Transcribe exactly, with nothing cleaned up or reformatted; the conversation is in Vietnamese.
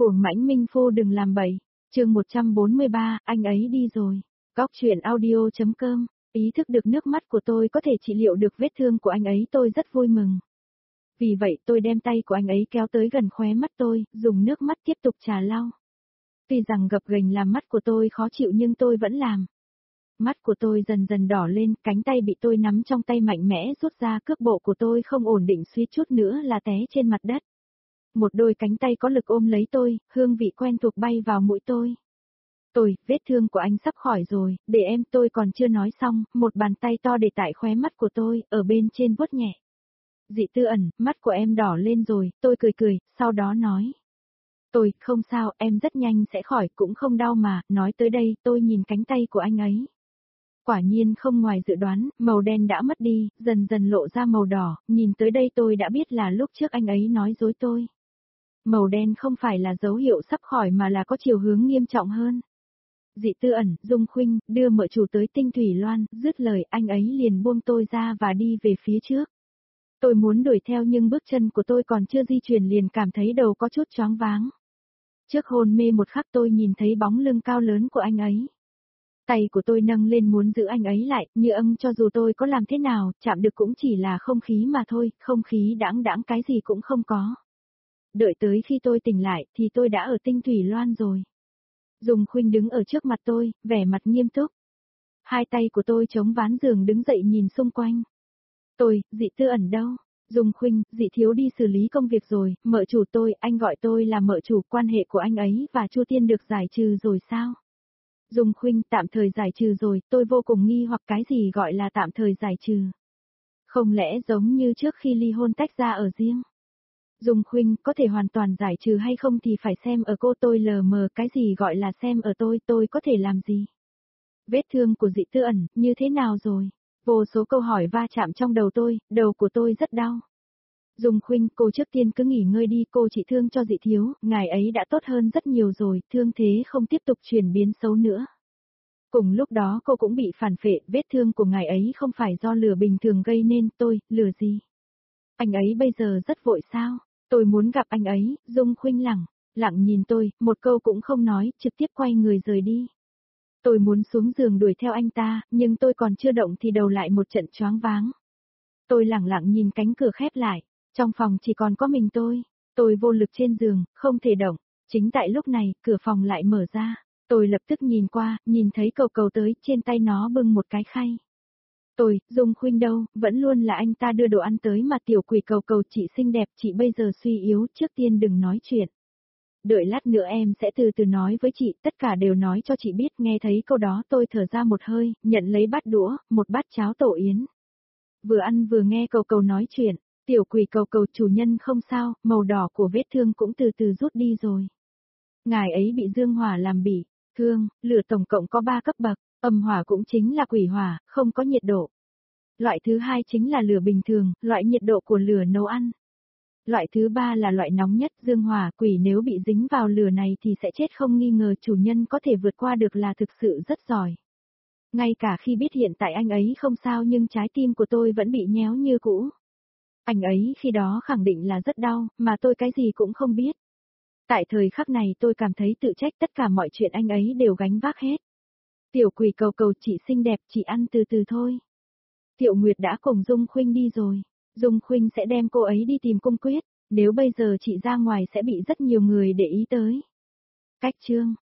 Cuồng mãnh minh phu đừng làm bậy. Chương một trăm bốn mươi ba, anh ấy đi rồi. Góc truyện audio.com. Ý thức được nước mắt của tôi có thể trị liệu được vết thương của anh ấy, tôi rất vui mừng. Vì vậy tôi đem tay của anh ấy kéo tới gần khóe mắt tôi, dùng nước mắt tiếp tục trà lau. Tuy rằng gập ghềnh làm mắt của tôi khó chịu nhưng tôi vẫn làm. Mắt của tôi dần dần đỏ lên, cánh tay bị tôi nắm trong tay mạnh mẽ rút ra, cước bộ của tôi không ổn định, suýt chút nữa là té trên mặt đất. Một đôi cánh tay có lực ôm lấy tôi, hương vị quen thuộc bay vào mũi tôi. Tôi, vết thương của anh sắp khỏi rồi, để em, tôi còn chưa nói xong, một bàn tay to để tại khóe mắt của tôi, ở bên trên vuốt nhẹ. Dị Tư Ẩn, mắt của em đỏ lên rồi, tôi cười cười, sau đó nói. Tôi, không sao, em rất nhanh sẽ khỏi, cũng không đau mà, nói tới đây, tôi nhìn cánh tay của anh ấy. Quả nhiên không ngoài dự đoán, màu đen đã mất đi, dần dần lộ ra màu đỏ, nhìn tới đây tôi đã biết là lúc trước anh ấy nói dối tôi. Màu đen không phải là dấu hiệu sắp khỏi mà là có chiều hướng nghiêm trọng hơn. Dị Tư Ẩn, Dung Khuynh, đưa mợ chủ tới Tinh Thủy Loan, dứt lời anh ấy liền buông tôi ra và đi về phía trước. Tôi muốn đuổi theo nhưng bước chân của tôi còn chưa di chuyển liền cảm thấy đầu có chút choáng váng. Trước hôn mê một khắc tôi nhìn thấy bóng lưng cao lớn của anh ấy. Tay của tôi nâng lên muốn giữ anh ấy lại, như âm cho dù tôi có làm thế nào, chạm được cũng chỉ là không khí mà thôi, không khí đãng đãng cái gì cũng không có. Đợi tới khi tôi tỉnh lại thì tôi đã ở Tinh Thủy Loan rồi. Dung Khuynh đứng ở trước mặt tôi, vẻ mặt nghiêm túc. Hai tay của tôi chống ván giường đứng dậy nhìn xung quanh. Tôi, Dị Tư Ẩn đâu? Dung Khuynh, Dị thiếu đi xử lý công việc rồi, mợ chủ tôi, anh gọi tôi là mợ chủ, quan hệ của anh ấy và Chu Tiên được giải trừ rồi sao? Dung Khuynh, tạm thời giải trừ rồi, tôi vô cùng nghi hoặc cái gì gọi là tạm thời giải trừ. Không lẽ giống như trước khi ly hôn tách ra ở riêng? Dung Khuynh, có thể hoàn toàn giải trừ hay không thì phải xem ở cô, tôi lờ mờ, cái gì gọi là xem ở tôi, tôi có thể làm gì? Vết thương của Dị Tư Ẩn, như thế nào rồi? Vô số câu hỏi va chạm trong đầu tôi, đầu của tôi rất đau. Dung Khuynh, cô trước tiên cứ nghỉ ngơi đi, cô chỉ thương cho Dị thiếu, ngài ấy đã tốt hơn rất nhiều rồi, thương thế không tiếp tục chuyển biến xấu nữa. Cùng lúc đó cô cũng bị phản phệ, vết thương của ngài ấy không phải do lửa bình thường gây nên, tôi, lửa gì? Anh ấy bây giờ rất vội sao? Tôi muốn gặp anh ấy, Dung Khuynh lẳng, lặng nhìn tôi, một câu cũng không nói, trực tiếp quay người rời đi. Tôi muốn xuống giường đuổi theo anh ta, nhưng tôi còn chưa động thì đầu lại một trận choáng váng. Tôi lẳng lặng nhìn cánh cửa khép lại, trong phòng chỉ còn có mình tôi, tôi vô lực trên giường, không thể động, chính tại lúc này, cửa phòng lại mở ra, tôi lập tức nhìn qua, nhìn thấy Cầu Cầu tới, trên tay nó bưng một cái khay. Tôi, Dung Khuynh đâu, vẫn luôn là anh ta đưa đồ ăn tới mà, tiểu quỷ Cầu Cầu, chị xinh đẹp, chị bây giờ suy yếu, trước tiên đừng nói chuyện. Đợi lát nữa em sẽ từ từ nói với chị, tất cả đều nói cho chị biết, nghe thấy câu đó tôi thở ra một hơi, nhận lấy bát đũa, một bát cháo tổ yến. Vừa ăn vừa nghe Cầu Cầu nói chuyện, tiểu quỷ Cầu Cầu, chủ nhân không sao, màu đỏ của vết thương cũng từ từ rút đi rồi. Ngài ấy bị dương hỏa làm bị thương, lửa tổng cộng có ba cấp bậc, âm hỏa cũng chính là quỷ hỏa, không có nhiệt độ. Loại thứ hai chính là lửa bình thường, loại nhiệt độ của lửa nấu ăn. Loại thứ ba là loại nóng nhất, dương hỏa, quỷ nếu bị dính vào lửa này thì sẽ chết không nghi ngờ, chủ nhân có thể vượt qua được là thực sự rất giỏi. Ngay cả khi biết hiện tại anh ấy không sao nhưng trái tim của tôi vẫn bị nhéo như cũ. Anh ấy khi đó khẳng định là rất đau, mà tôi cái gì cũng không biết. Tại thời khắc này tôi cảm thấy tự trách, tất cả mọi chuyện anh ấy đều gánh vác hết. Tiểu quỷ Cầu Cầu, chị xinh đẹp, chị ăn từ từ thôi. Tiểu Nguyệt đã cùng Dung Khuynh đi rồi. Dung Khuynh sẽ đem cô ấy đi tìm Cung Quyết, nếu bây giờ chị ra ngoài sẽ bị rất nhiều người để ý tới. Cách chương